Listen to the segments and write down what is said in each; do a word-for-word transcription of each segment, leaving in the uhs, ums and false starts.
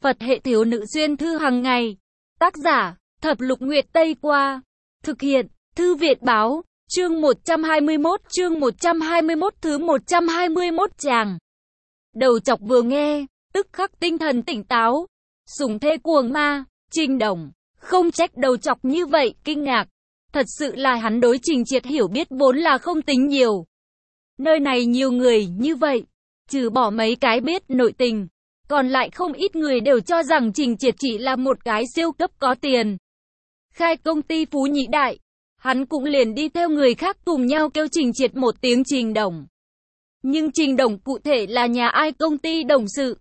Phật hệ thiếu nữ xuyên thư hàng ngày. Tác giả, Thập Lục Nguyệt Tây Qua. Thực hiện, Thư Viện Báo. Chương một trăm hai mươi mốt, chương một trăm hai mươi mốt thứ một trăm hai mươi mốt tràng. Đầu chọc vừa nghe, tức khắc tinh thần tỉnh táo. Sủng thê cuồng ma, Trình Đồng. Không trách đầu chọc như vậy, kinh ngạc. Thật sự là hắn đối Trình Triệt hiểu biết vốn là không tính nhiều. Nơi này nhiều người như vậy, trừ bỏ mấy cái biết nội tình, còn lại không ít người đều cho rằng Trình Triệt chỉ là một cái siêu cấp có tiền. Khai công ty phú nhị đại, hắn cũng liền đi theo người khác cùng nhau kêu Trình Triệt một tiếng Trình Đồng. Nhưng Trình Đồng cụ thể là nhà ai công ty đồng sự?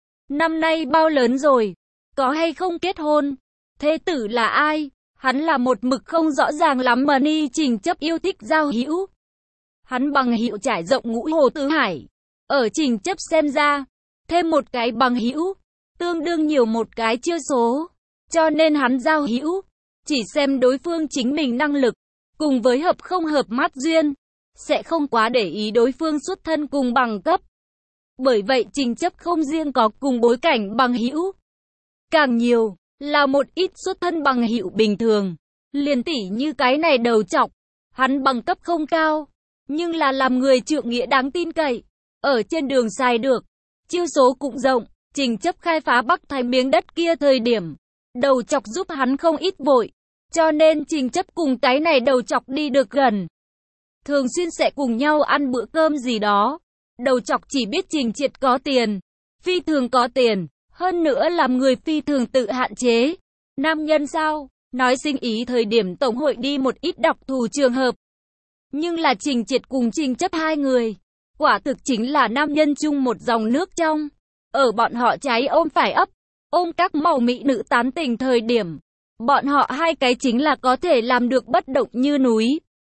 Năm nay bao lớn rồi? Có hay không kết hôn? Thế tử là ai? Hắn là một mực không rõ ràng lắm mà ni Trình Chấp yêu thích giao hữu. Hắn bằng hữu trải rộng ngũ hồ tứ hải. Ở Trình Chấp xem ra, thêm một cái bằng hữu, tương đương nhiều một cái chiêu số. Cho nên hắn giao hữu, chỉ xem đối phương chính mình năng lực, cùng với hợp không hợp mắt duyên, sẽ không quá để ý đối phương xuất thân cùng bằng cấp. Bởi vậy Trình Chấp không riêng có cùng bối cảnh bằng hữu, càng nhiều là một ít xuất thân bằng hữu bình thường. Liền tỉ như cái này đầu trọc, hắn bằng cấp không cao, nhưng là làm người trượng nghĩa đáng tin cậy, ở trên đường xài được, chiêu số cũng rộng. Trình Chấp khai phá Bắc Thái miếng đất kia thời điểm, đầu chọc giúp hắn không ít vội, cho nên Trình Chấp cùng cái này đầu chọc đi được gần, thường xuyên sẽ cùng nhau ăn bữa cơm gì đó. Đầu chọc chỉ biết Trình Triệt có tiền, phi thường có tiền, hơn nữa làm người phi thường tự hạn chế. Nam nhân sao? Nói sinh ý thời điểm tổng hội đi một ít đặc thù trường hợp. Nhưng là Trình Triệt cùng Trình Chấp hai người, quả thực chính là nam nhân chung một dòng nước trong. Ở bọn họ trái ôm phải ấp, ôm các màu mỹ nữ tán tình thời điểm, bọn họ hai cái chính là có thể làm được bất động như núi.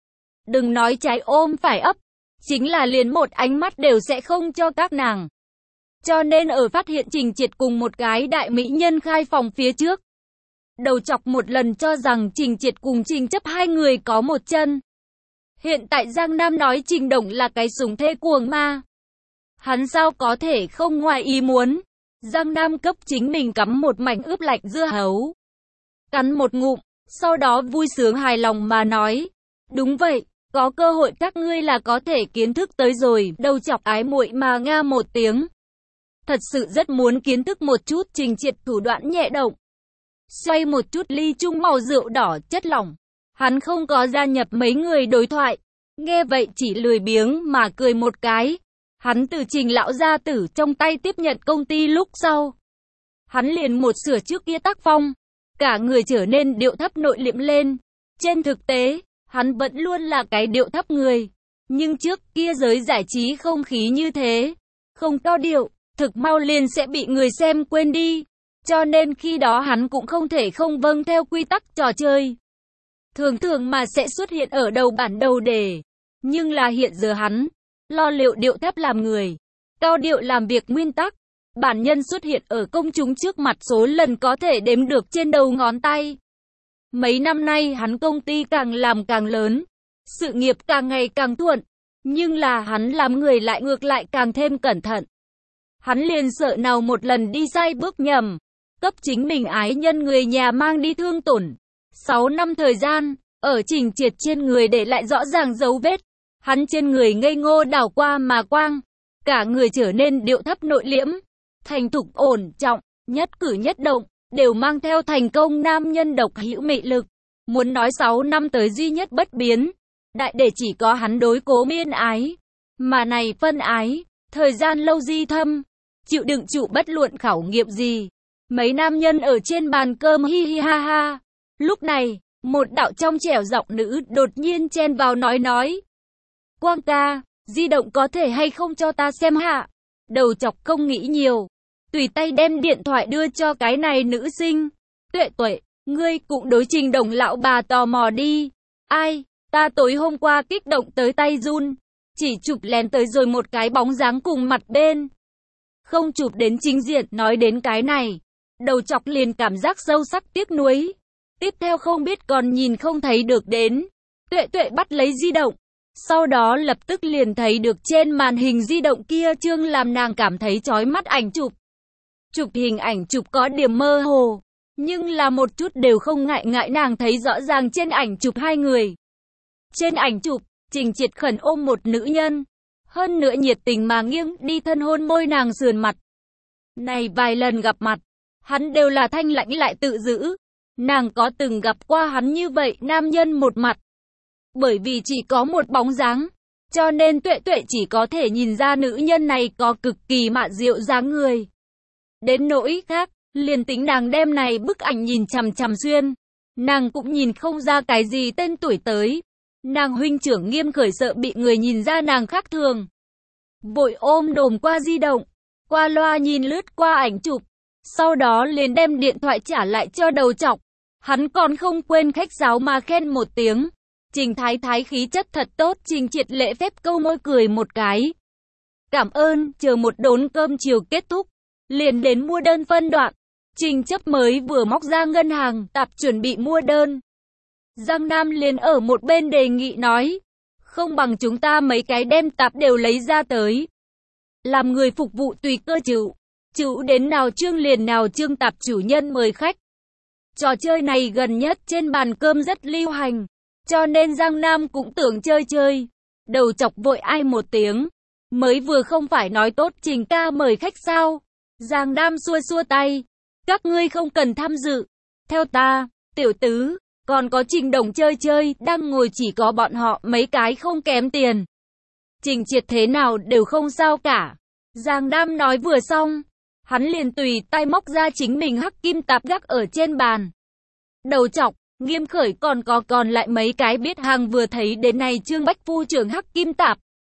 Đừng nói trái ôm phải ấp, chính là liền một ánh mắt đều sẽ không cho các nàng. Cho nên ở phát hiện Trình Triệt cùng một cái đại mỹ nhân khai phòng phía trước, đầu chọc một lần cho rằng Trình Triệt cùng Trình Chấp hai người có một chân. Hiện tại Giang Nam nói Trình Đồng là cái sủng thê cuồng ma, hắn sao có thể không ngoài ý muốn. Giang Nam cấp chính mình cắm một mảnh ướp lạnh dưa hấu, cắn một ngụm, sau đó vui sướng hài lòng mà nói, đúng vậy, có cơ hội các ngươi là có thể kiến thức tới rồi. Đầu chọc ái muội mà nga một tiếng, thật sự rất muốn kiến thức một chút Trình Triệt thủ đoạn nhẹ động. Xoay một chút ly chung màu rượu đỏ chất lỏng, hắn không có gia nhập mấy người đối thoại, nghe vậy chỉ lười biếng mà cười một cái. Hắn từ Trình lão gia tử trong tay tiếp nhận công ty lúc sau, hắn liền một sửa trước kia tác phong, cả người trở nên điệu thấp nội liễm lên. Trên thực tế, hắn vẫn luôn là cái điệu thấp người, nhưng trước kia giới giải trí không khí như thế, không cao điệu, thực mau liền sẽ bị người xem quên đi. Cho nên khi đó hắn cũng không thể không vâng theo quy tắc trò chơi, thường thường mà sẽ xuất hiện ở đầu bản đầu đề. Nhưng là hiện giờ hắn lo liệu điệu thấp làm người, cao điệu làm việc nguyên tắc. Bản nhân xuất hiện ở công chúng trước mặt số lần có thể đếm được trên đầu ngón tay. Mấy năm nay hắn công ty càng làm càng lớn, sự nghiệp càng ngày càng thuận, nhưng là hắn làm người lại ngược lại càng thêm cẩn thận. Hắn liền sợ nào một lần đi sai bước nhầm, cấp chính mình ái nhân người nhà mang đi thương tổn. Sáu năm thời gian, ở Trình Triệt trên người để lại rõ ràng dấu vết. Hắn trên người ngây ngô đảo qua mà quang, cả người trở nên điệu thấp nội liễm, thành thục ổn trọng, nhất cử nhất động đều mang theo thành công nam nhân độc hữu mị lực. Muốn nói sáu năm tới duy nhất bất biến, đại để chỉ có hắn đối Cố Miên ái, mà này phân ái, thời gian lâu di thâm, chịu đựng trụ bất luận khảo nghiệm gì. Mấy nam nhân ở trên bàn cơm hi hi ha ha. Lúc này, một đạo trong trẻo giọng nữ đột nhiên chen vào nói nói, Quang ca, di động có thể hay không cho ta xem hạ? Đầu chọc không nghĩ nhiều, tùy tay đem điện thoại đưa cho cái này nữ sinh. Tuệ tuệ, ngươi cũng đối Trình Đồng lão bà tò mò đi. Ai, ta tối hôm qua kích động tới tay run, chỉ chụp lén tới rồi một cái bóng dáng cùng mặt bên, không chụp đến chính diện. Nói đến cái này, đầu chọc liền cảm giác sâu sắc tiếc nuối. Tiếp theo không biết còn nhìn không thấy được đến. Tuệ tuệ bắt lấy di động, sau đó lập tức liền thấy được trên màn hình di động kia chương làm nàng cảm thấy chói mắt ảnh chụp. Chụp hình ảnh chụp có điểm mơ hồ, nhưng là một chút đều không ngại ngại, nàng thấy rõ ràng trên ảnh chụp hai người. Trên ảnh chụp, Trình Triệt khẩn ôm một nữ nhân, hơn nữa nhiệt tình mà nghiêng đi thân hôn môi nàng sườn mặt. Này vài lần gặp mặt, hắn đều là thanh lãnh lại tự giữ. Nàng có từng gặp qua hắn như vậy, nam nhân một mặt. Bởi vì chỉ có một bóng dáng, cho nên Tuệ Tuệ chỉ có thể nhìn ra nữ nhân này có cực kỳ mạ diệu dáng người. Đến nỗi khác, liền tính nàng đem này bức ảnh nhìn chằm chằm xuyên, nàng cũng nhìn không ra cái gì tên tuổi tới. Nàng huynh trưởng Nghiêm Khởi sợ bị người nhìn ra nàng khác thường, vội ôm đồm qua di động, qua loa nhìn lướt qua ảnh chụp, sau đó liền đem điện thoại trả lại cho Đầu Chọc. Hắn còn không quên khách sáo mà khen một tiếng. Trình Thái Thái khí chất thật tốt. Trình Triệt lễ phép câu môi cười một cái. Cảm ơn. Chờ một đốn cơm chiều kết thúc, liền đến mua đơn phân đoạn. Trình Chấp mới vừa móc ra ngân hàng tạp chuẩn bị mua đơn, Giang Nam liền ở một bên đề nghị nói, không bằng chúng ta mấy cái đem tạp đều lấy ra tới, làm người phục vụ tùy cơ chịu, chịu đến nào trương liền nào trương, tạp chủ nhân mời khách. Trò chơi này gần nhất trên bàn cơm rất lưu hành, cho nên Giang Nam cũng tưởng chơi chơi. Đầu Chọc vội ai một tiếng, mới vừa không phải nói tốt Trình ca mời khách sao? Giang Nam xua xua tay, các ngươi không cần tham dự, theo ta, tiểu tứ, còn có Trình Đồng chơi chơi, đang ngồi chỉ có bọn họ mấy cái không kém tiền. Trình Triệt thế nào đều không sao cả. Giang Nam nói vừa xong, hắn liền tùy tay móc ra chính mình hắc kim tạp gác ở trên bàn. Đầu Chọc, Nghiêm Khởi còn có còn lại mấy cái biết hàng vừa thấy đến này Trương Bách Phu trưởng hắc kim tạp,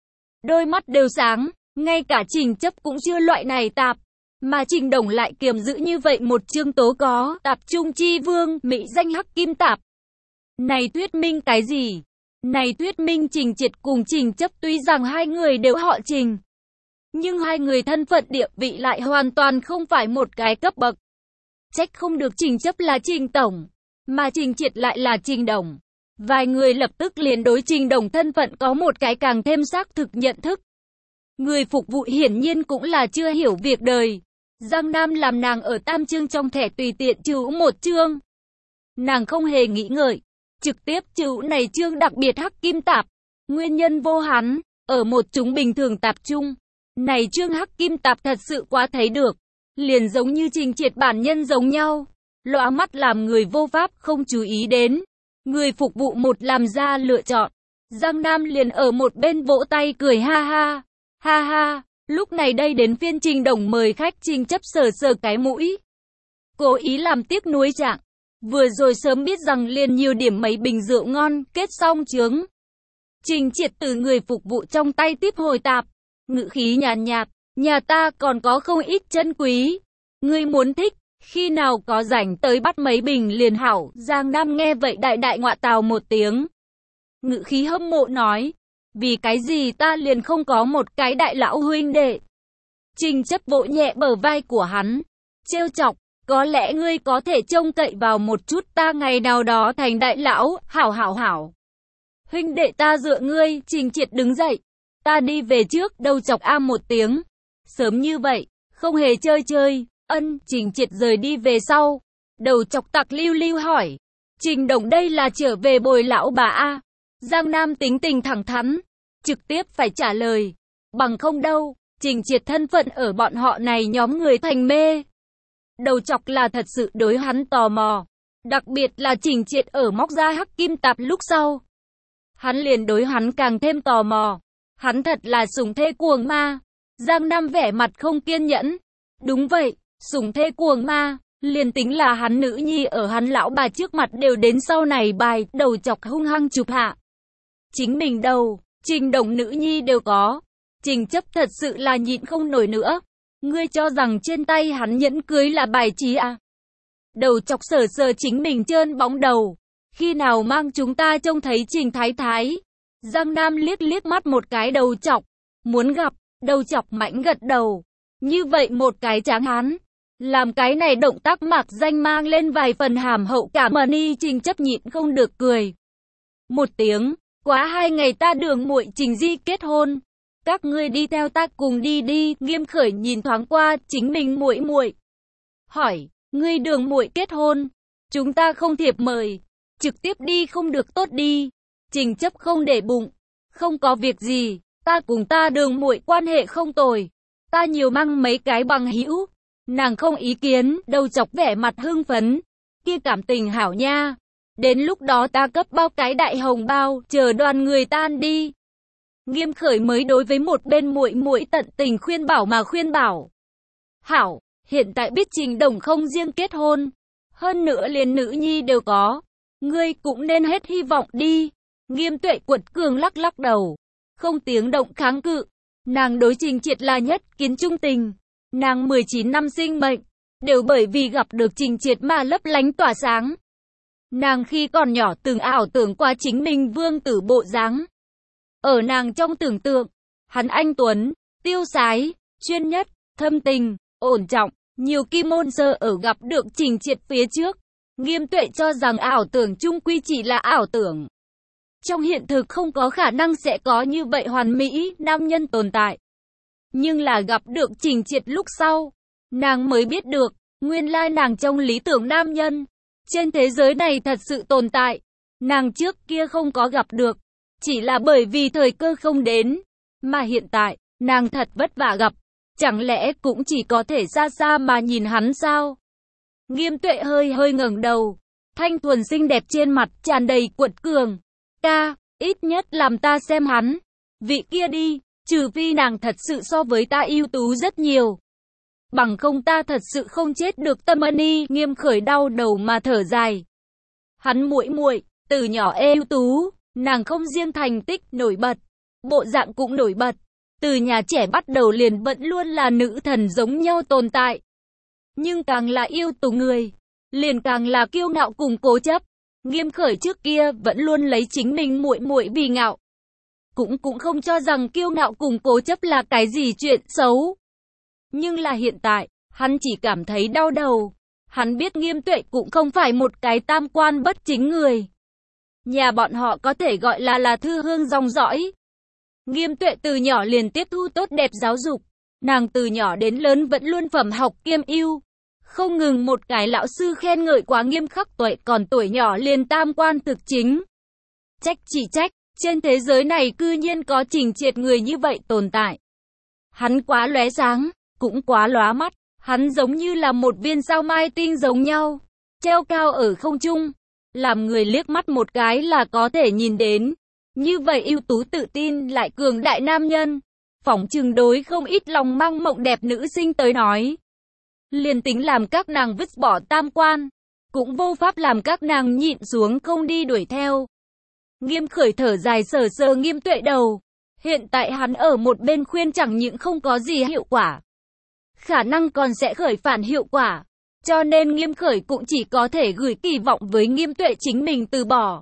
đôi mắt đều sáng, ngay cả Trình Chấp cũng chưa loại này tạp, mà Trình Đồng lại kiềm giữ như vậy một chương tố có tạp trung chi vương, mỹ danh hắc kim tạp. Này thuyết minh cái gì? Này thuyết minh Trình Triệt cùng Trình Chấp tuy rằng hai người đều họ Trình, nhưng hai người thân phận địa vị lại hoàn toàn không phải một cái cấp bậc. Trách không được Trình Chấp là Trình Tổng, mà Trình Triệt lại là Trình Đồng. Vài người lập tức liền đối Trình Đồng thân phận có một cái càng thêm xác thực nhận thức. Người phục vụ hiển nhiên cũng là chưa hiểu việc đời. Giang Nam làm nàng ở tam chương trong thẻ tùy tiện trừ một chương. Nàng không hề nghĩ ngợi, trực tiếp trừ này chương đặc biệt hắc kim tạp. Nguyên nhân vô hắn, ở một chúng bình thường tạp chung. Này chương hắc kim tạp thật sự quá thấy được, liền giống như Trình Triệt bản nhân giống nhau. Lóa mắt làm người vô pháp không chú ý đến. Người phục vụ một làm ra lựa chọn. Giang Nam liền ở một bên vỗ tay cười ha ha. Ha ha, lúc này đây đến phiên Trình Đồng mời khách. Trình Chấp sờ sờ cái mũi, cố ý làm tiếc nuối trạng. Vừa rồi sớm biết rằng liền nhiều điểm mấy bình rượu ngon, kết xong chướng. Trình Triệt từ người phục vụ trong tay tiếp hồi tạp, ngữ khí nhàn nhạt, nhà ta còn có không ít chân quý. Ngươi muốn thích, khi nào có rảnh tới bắt mấy bình liền hảo. Giang Nam nghe vậy đại đại ngọa tào một tiếng. Ngữ khí hâm mộ nói, vì cái gì ta liền không có một cái đại lão huynh đệ. Trình Chấp vỗ nhẹ bờ vai của hắn, trêu chọc, có lẽ ngươi có thể trông cậy vào một chút ta ngày nào đó thành đại lão. Hảo hảo hảo, huynh đệ ta dựa ngươi. Trình Triệt đứng dậy, ta đi về trước. Đầu Chọc a một tiếng, sớm như vậy, không hề chơi chơi. Ân. Trình Triệt rời đi về sau, Đầu Chọc tặc lưu lưu hỏi, Trình Đồng đây là trở về bồi lão bà a? Giang Nam tính tình thẳng thắn, trực tiếp phải trả lời, bằng không đâu. Trình Triệt thân phận ở bọn họ này nhóm người thành mê. Đầu Chọc là thật sự đối hắn tò mò, đặc biệt là Trình Triệt ở móc ra hắc kim tạp lúc sau, hắn liền đối hắn càng thêm tò mò. Hắn thật là sủng thê cuồng ma. Giang Nam vẻ mặt không kiên nhẫn. Đúng vậy, sủng thê cuồng ma, liền tính là hắn nữ nhi ở hắn lão bà trước mặt đều đến sau này bài. Đầu Chọc hung hăng chụp hạ chính mình đầu, Trình Đồng nữ nhi đều có. Trình Chấp thật sự là nhịn không nổi nữa. Ngươi cho rằng trên tay hắn nhẫn cưới là bài trí à? Đầu Chọc sờ sờ chính mình trơn bóng đầu, khi nào mang chúng ta trông thấy Trình Thái Thái? Giang Nam liếc liếc mắt một cái Đầu Chọc, muốn gặp. Đầu Chọc mãnh gật đầu. Như vậy một cái tráng hán, làm cái này động tác mạc danh mang lên vài phần hàm hậu cảm ơn y. Trình Chấp nhịn không được cười một tiếng. Quá hai ngày ta đường muội Trình Di kết hôn, các ngươi đi theo ta cùng đi đi. Nghiêm Khởi nhìn thoáng qua chính mình muội muội, hỏi, ngươi Đường muội kết hôn, chúng ta không thiệp mời, trực tiếp đi không được tốt đi. Trình Chấp không để bụng, không có việc gì, ta cùng ta Đường muội quan hệ không tồi, ta nhiều mang mấy cái bằng hữu, nàng không ý kiến, đầu chọc vẻ mặt hưng phấn, kia cảm tình hảo nha, đến lúc đó ta cấp bao cái đại hồng bao, chờ đoàn người tan đi. Nghiêm Khởi mới đối với một bên muội muội tận tình khuyên bảo mà khuyên bảo. Hảo, hiện tại biết Trình Đồng không riêng kết hôn, hơn nữa liền nữ nhi đều có, ngươi cũng nên hết hy vọng đi. Nghiêm Tuệ quật cường lắc lắc đầu, không tiếng động kháng cự. Nàng đối Trình Triệt là nhất kiến trung tình. Nàng mười chín năm sinh mệnh, đều bởi vì gặp được Trình Triệt mà lấp lánh tỏa sáng. Nàng khi còn nhỏ từng ảo tưởng qua chính mình vương tử bộ dáng. Ở nàng trong tưởng tượng, hắn anh tuấn, tiêu sái, chuyên nhất, thâm tình, ổn trọng, nhiều kim môn sơ ở gặp được Trình Triệt phía trước. Nghiêm Tuệ cho rằng ảo tưởng chung quy chỉ là ảo tưởng. Trong hiện thực không có khả năng sẽ có như vậy hoàn mỹ nam nhân tồn tại. Nhưng là gặp được Trình Triệt lúc sau, nàng mới biết được, nguyên lai nàng trong lý tưởng nam nhân, trên thế giới này thật sự tồn tại. Nàng trước kia không có gặp được, chỉ là bởi vì thời cơ không đến, mà hiện tại, nàng thật vất vả gặp, chẳng lẽ cũng chỉ có thể xa xa mà nhìn hắn sao? Nghiêm Tuệ hơi hơi ngẩng đầu, thanh thuần xinh đẹp trên mặt tràn đầy quật cường. Ca, ít nhất làm ta xem hắn, vị kia đi, trừ phi nàng thật sự so với ta ưu tú rất nhiều. Bằng không ta thật sự không chết được tâm ân y. Nghiêm Khởi đau đầu mà thở dài. Hắn muội muội, từ nhỏ ưu tú, nàng không riêng thành tích nổi bật, bộ dạng cũng nổi bật. Từ nhà trẻ bắt đầu liền vẫn luôn là nữ thần giống nhau tồn tại. Nhưng càng là yêu tú người, liền càng là kiêu ngạo cùng cố chấp. Nghiêm Khởi trước kia vẫn luôn lấy chính mình muội muội vì ngạo. Cũng cũng không cho rằng kiêu ngạo cùng cố chấp là cái gì chuyện xấu. Nhưng là hiện tại, hắn chỉ cảm thấy đau đầu. Hắn biết Nghiêm Tuệ cũng không phải một cái tam quan bất chính người. Nhà bọn họ có thể gọi là là thư hương dòng dõi. Nghiêm Tuệ từ nhỏ liền tiếp thu tốt đẹp giáo dục. Nàng từ nhỏ đến lớn vẫn luôn phẩm học kiêm ưu. Không ngừng một cái lão sư khen ngợi quá nghiêm khắc, Tuệ còn tuổi nhỏ liền tam quan thực chính. Trách chỉ trách, trên thế giới này cư nhiên có Trình Triệt người như vậy tồn tại. Hắn quá lóe sáng, cũng quá lóa mắt, hắn giống như là một viên sao mai tinh giống nhau, treo cao ở không trung, làm người liếc mắt một cái là có thể nhìn đến. Như vậy ưu tú tự tin lại cường đại nam nhân, phỏng chừng đối không ít lòng mang mộng đẹp nữ sinh tới nói. Liền tính làm các nàng vứt bỏ tam quan, cũng vô pháp làm các nàng nhịn xuống không đi đuổi theo. Nghiêm Khởi thở dài sờ sờ Nghiêm Tuệ đầu. Hiện tại hắn ở một bên khuyên chẳng những không có gì hiệu quả, khả năng còn sẽ khởi phản hiệu quả. Cho nên Nghiêm Khởi cũng chỉ có thể gửi kỳ vọng với Nghiêm Tuệ chính mình từ bỏ.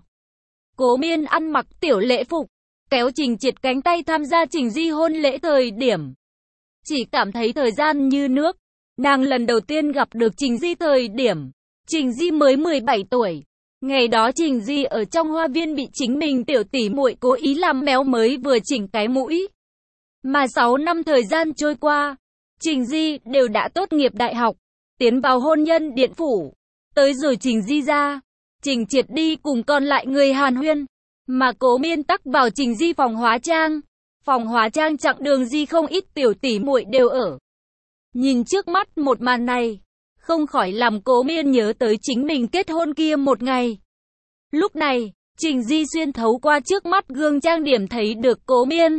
Cố Miên ăn mặc tiểu lễ phục, kéo Trình Triệt cánh tay tham gia Trình Di hôn lễ thời điểm. Chỉ cảm thấy thời gian như nước. Nàng lần đầu tiên gặp được Trình Di thời điểm, Trình Di mới mười bảy tuổi. Ngày đó Trình Di ở trong hoa viên bị chính mình tiểu tỷ muội cố ý làm méo mới vừa chỉnh cái mũi. Mà sáu năm thời gian trôi qua, Trình Di đều đã tốt nghiệp đại học, tiến vào hôn nhân điện phủ. Tới rồi Trình Di ra, Trình Triệt đi cùng còn lại người hàn huyên, mà Cố Miên tắc vào Trình Di phòng hóa trang. Phòng hóa trang chặng đường Di không ít tiểu tỷ muội đều ở. Nhìn trước mắt một màn này, không khỏi làm Cố Miên nhớ tới chính mình kết hôn kia một ngày. Lúc này, Trình Di xuyên thấu qua trước mắt gương trang điểm thấy được Cố Miên.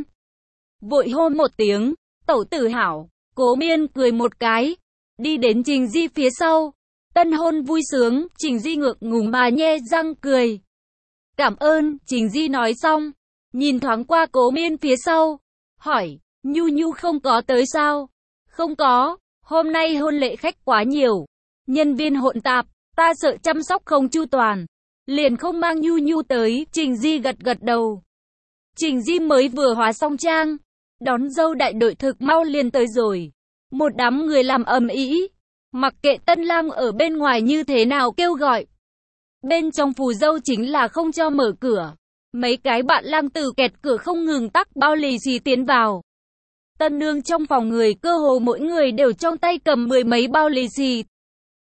Vội hôn một tiếng, tẩu tử hảo. Cố Miên cười một cái, đi đến Trình Di phía sau. Tân hôn vui sướng, Trình Di ngượng ngùng mà nhe răng cười. Cảm ơn, Trình Di nói xong, nhìn thoáng qua Cố Miên phía sau, hỏi, Nhu Nhu không có tới sao? Không có, hôm nay hôn lễ khách quá nhiều, nhân viên hỗn tạp, ta sợ chăm sóc không chu toàn, liền không mang Nhu Nhu tới. Trình Di gật gật đầu. Trình Di mới vừa hóa xong trang, đón dâu đại đội thực mau liền tới rồi. Một đám người làm ầm ĩ, mặc kệ tân lang ở bên ngoài như thế nào kêu gọi. Bên trong phù dâu chính là không cho mở cửa. Mấy cái bạn lang từ kẹt cửa không ngừng tắc bao lì xì tiến vào. Tân nương trong phòng người cơ hồ mỗi người đều trong tay cầm mười mấy bao lì xì.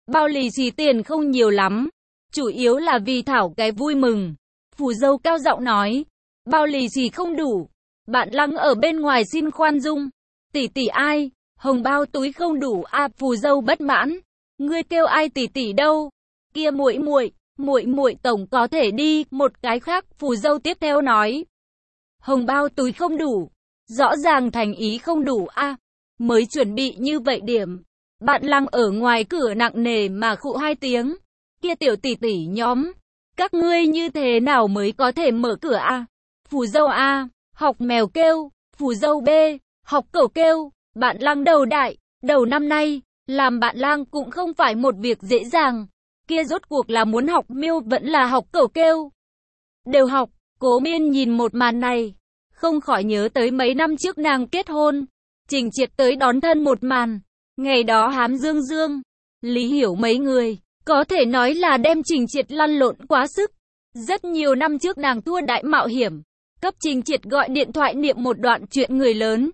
bao lì xì tiền không nhiều lắm, chủ yếu là vì Thảo cái vui mừng. Phù dâu cao giọng nói, bao lì xì không đủ, bạn Lăng ở bên ngoài xin khoan dung. Tỷ tỷ ai? Hồng bao túi không đủ à? Phù dâu bất mãn, ngươi kêu ai tỷ tỷ đâu? Kia muội muội, muội muội tổng có thể đi. Một cái khác, phù dâu tiếp theo nói, hồng bao túi không đủ, rõ ràng thành ý không đủ a. À, mới chuẩn bị như vậy điểm, bạn Lăng ở ngoài cửa nặng nề mà khụ hai tiếng, kia tiểu tỷ tỷ nhóm, các ngươi như thế nào mới có thể mở cửa a? À? Phù dâu A, học mèo kêu, phù dâu B, học cẩu kêu. Bạn Lăng đầu đại, đầu năm nay, làm bạn Lang cũng không phải một việc dễ dàng. Kia rốt cuộc là muốn học miêu vẫn là học cẩu kêu. Đều học, Cố Miên nhìn một màn này, không khỏi nhớ tới mấy năm trước nàng kết hôn. Trình Triệt tới đón thân một màn. Ngày đó Hám Dương Dương, Lý Hiểu mấy người, có thể nói là đem Trình Triệt lăn lộn quá sức. Rất nhiều năm trước nàng thua đại mạo hiểm, cấp Trình Triệt gọi điện thoại niệm một đoạn chuyện người lớn.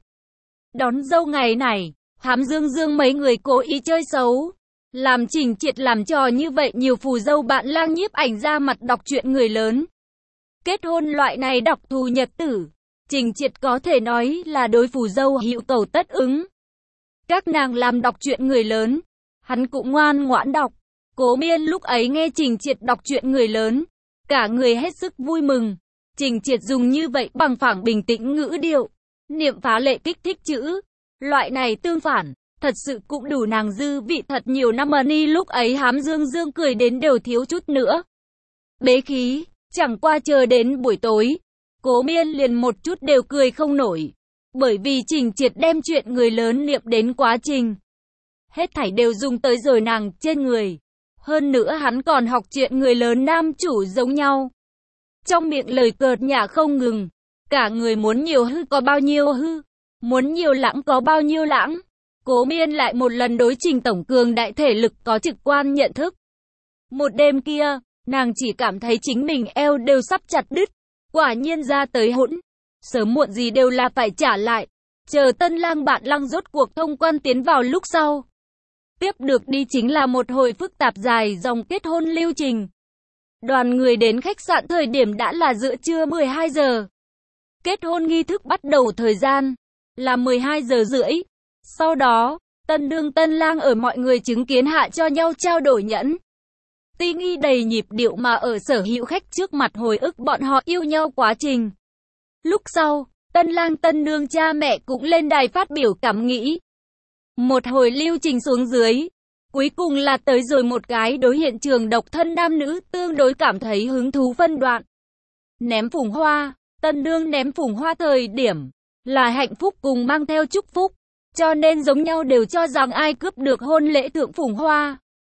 Đón dâu ngày này, Hám Dương Dương mấy người cố ý chơi xấu, làm Trình Triệt làm trò như vậy. Nhiều phù dâu bạn Lang nhiếp ảnh ra mặt đọc chuyện người lớn. Kết hôn loại này đọc thù nhật tử, Trình Triệt có thể nói là đối phù dâu hữu cầu tất ứng. Các nàng làm đọc chuyện người lớn, hắn cũng ngoan ngoãn đọc. Cố Miên lúc ấy nghe Trình Triệt đọc chuyện người lớn, cả người hết sức vui mừng. Trình Triệt dùng như vậy bằng phẳng bình tĩnh ngữ điệu, niệm phá lệ kích thích chữ. Loại này tương phản, thật sự cũng đủ nàng dư vị thật nhiều năm. Money lúc ấy Hám Dương Dương cười đến đều thiếu chút nữa bế khí, chẳng qua chờ đến buổi tối, Cố Miên liền một chút đều cười không nổi. Bởi vì Trình Triệt đem chuyện người lớn niệm đến quá trình, hết thảy đều dùng tới rồi nàng trên người. Hơn nữa hắn còn học chuyện người lớn nam chủ giống nhau. Trong miệng lời cợt nhả không ngừng, cả người muốn nhiều hư có bao nhiêu hư, muốn nhiều lãng có bao nhiêu lãng. Cố Miên lại một lần đối Trình tổng cường đại thể lực có trực quan nhận thức. Một đêm kia, nàng chỉ cảm thấy chính mình eo đều sắp chặt đứt. Quả nhiên ra tới hỗn, sớm muộn gì đều là phải trả lại. Chờ Tân Lang bạn Lăng rốt cuộc thông quan tiến vào lúc sau, tiếp được đi chính là một hồi phức tạp dài dòng kết hôn lưu trình. Đoàn người đến khách sạn thời điểm đã là giữa trưa mười hai giờ. Kết hôn nghi thức bắt đầu thời gian là mười hai giờ rưỡi. Sau đó, tân đương tân lang ở mọi người chứng kiến hạ cho nhau trao đổi nhẫn. Ti nghi đầy nhịp điệu mà ở sở hữu khách trước mặt hồi ức bọn họ yêu nhau quá trình. Lúc sau, tân lang tân nương cha mẹ cũng lên đài phát biểu cảm nghĩ. Một hồi lưu trình xuống dưới, cuối cùng là tới rồi một cái đối hiện trường độc thân nam nữ tương đối cảm thấy hứng thú phân đoạn. Ném phủng hoa, tân nương ném phủng hoa thời điểm là hạnh phúc cùng mang theo chúc phúc, cho nên giống nhau đều cho rằng ai cướp được hôn lễ thượng phủng hoa,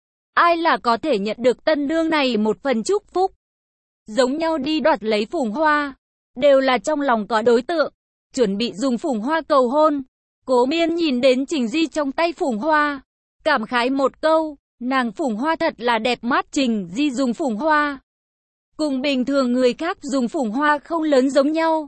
ai là có thể nhận được tân nương này một phần chúc phúc. Giống nhau đi đoạt lấy phủng hoa, đều là trong lòng có đối tượng, chuẩn bị dùng phủng hoa cầu hôn. Cố Miên nhìn đến Trình Di trong tay phủng hoa, cảm khái một câu, nàng phủng hoa thật là đẹp mắt. Trình Di dùng phủng hoa, cùng bình thường người khác dùng phủng hoa không lớn giống nhau.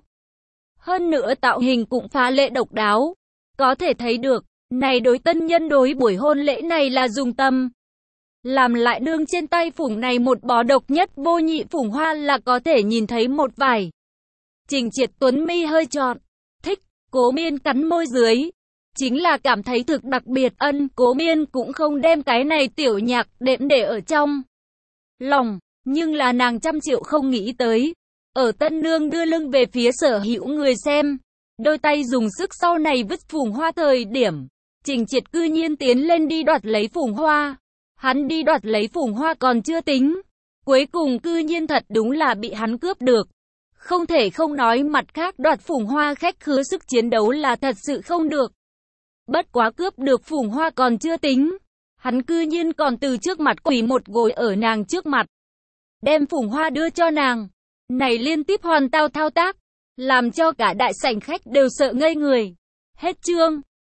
Hơn nữa tạo hình cũng phá lệ độc đáo, có thể thấy được, này đối tân nhân đối buổi hôn lễ này là dùng tâm. Làm lại đương trên tay phủng này một bó độc nhất vô nhị phủng hoa là có thể nhìn thấy một vài. Trình Triệt tuấn mi hơi trọn, thích. Cố Miên cắn môi dưới, chính là cảm thấy thực đặc biệt. Ân, Cố Miên cũng không đem cái này tiểu nhạc đệm để ở trong lòng, nhưng là nàng trăm triệu không nghĩ tới, ở tân nương đưa lưng về phía sở hữu người xem, đôi tay dùng sức sau này vứt phủng hoa thời điểm, Trình Triệt cư nhiên tiến lên đi đoạt lấy phủng hoa. Hắn đi đoạt lấy phủng hoa còn chưa tính, cuối cùng cư nhiên thật đúng là bị hắn cướp được. Không thể không nói mặt khác đoạt phủng hoa khách khứa sức chiến đấu là thật sự không được. Bất quá cướp được phủng hoa còn chưa tính, hắn cư nhiên còn từ trước mặt quỳ một gối ở nàng trước mặt, đem phủng hoa đưa cho nàng. Này liên tiếp hoàn tao thao tác, làm cho cả đại sảnh khách đều sợ ngây người. Hết chương.